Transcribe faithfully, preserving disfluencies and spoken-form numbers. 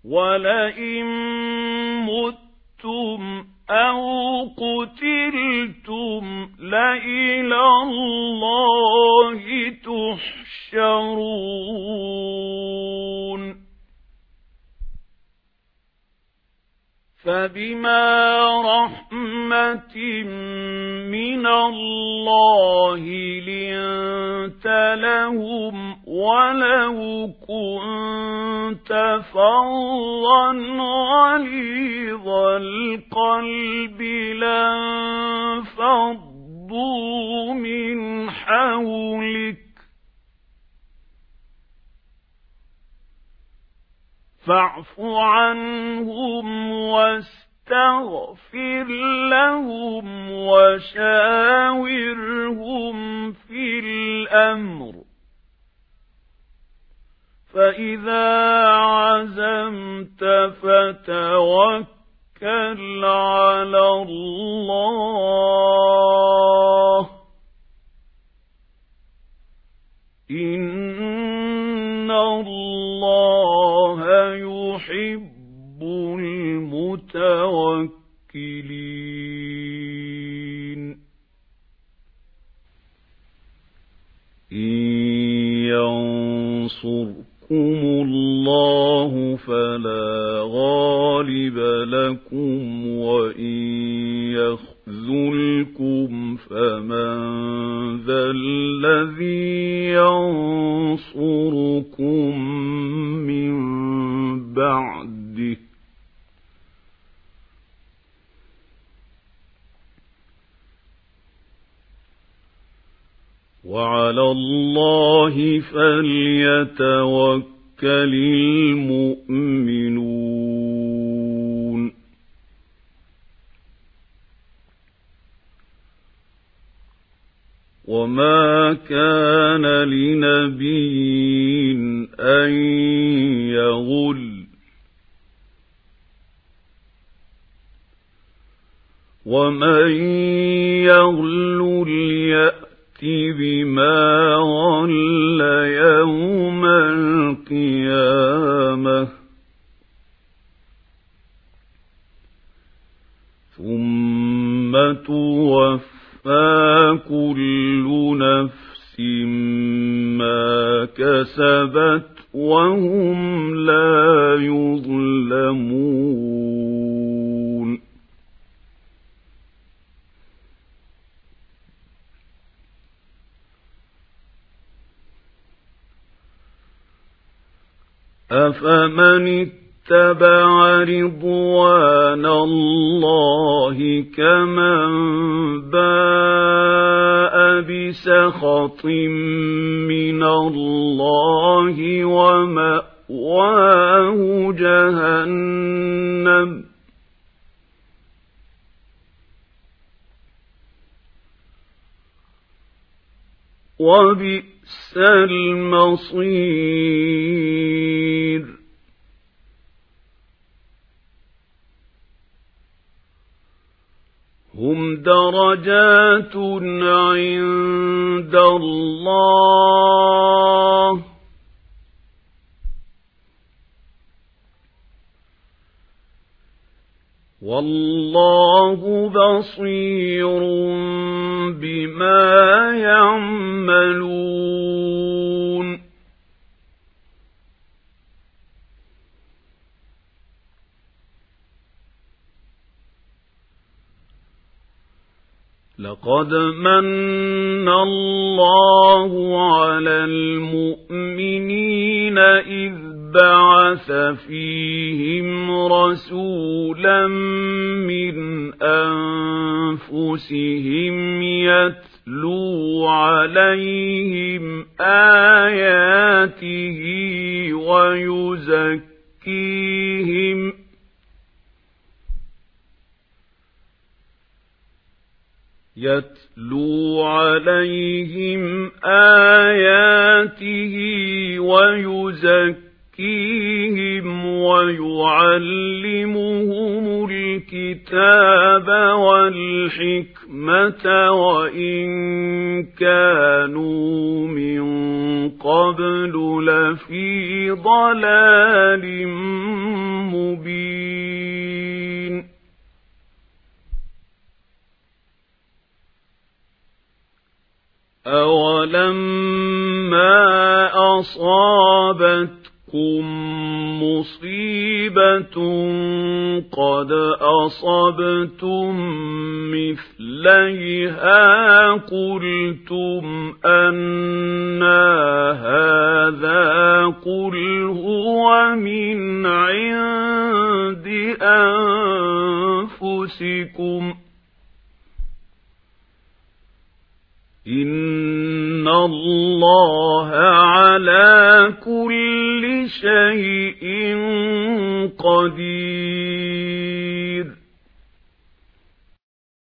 وَلَئِن مُتُّمْ أَوْ قُتِلْتُمْ لَإِلَى اللَّهِ تُحْشَرُونَ فَبِمَا رَحْمَةٍ مِّنَ اللَّهِ لِنتَ لَهُمْ وَلَوْ كُنتَ فَظًّا غَلِيظَ الْقَلْبِ لَانفَضُّوا مِنْ حَوْلِكَ فاعف عنهم واستغفر لهم وشاورهم في الأمر فإذا عزمت فتوكل على الله إن الله يحب المتوكلين إن ينصركم الله فلا غالب لكم وإن يخذلكم فمن ذا الذي ينصركم من بعده وعلى الله فليتوكل المؤمنون وما كان لنبي أن يغل ومن يغل ليأت بما غل يوم القيامة ثم توفى كل نفس ما كسبت وهم لا يظلمون أفمن اتبع رضوان الله كمن باء بسخط من الله ومأواه جهنم وبئس المصير هم درجات عند الله والله بصير بما يعملون لقد من الله على المؤمنين إذ بعث فيهم رسولا من أنفسهم يتلو عليهم آياته ويزكيهم يتلو عليهم آياته ويزكيهم يزكيهم ويعلمهم الكتاب والحكمة وإن كانوا من قبل لفي ضلال مبين أولما أصابتكم مصيبة قد أصبتم مثليها قلتم أنى هذا قل هو من عند أنفسكم إن الله على كل شيء قدير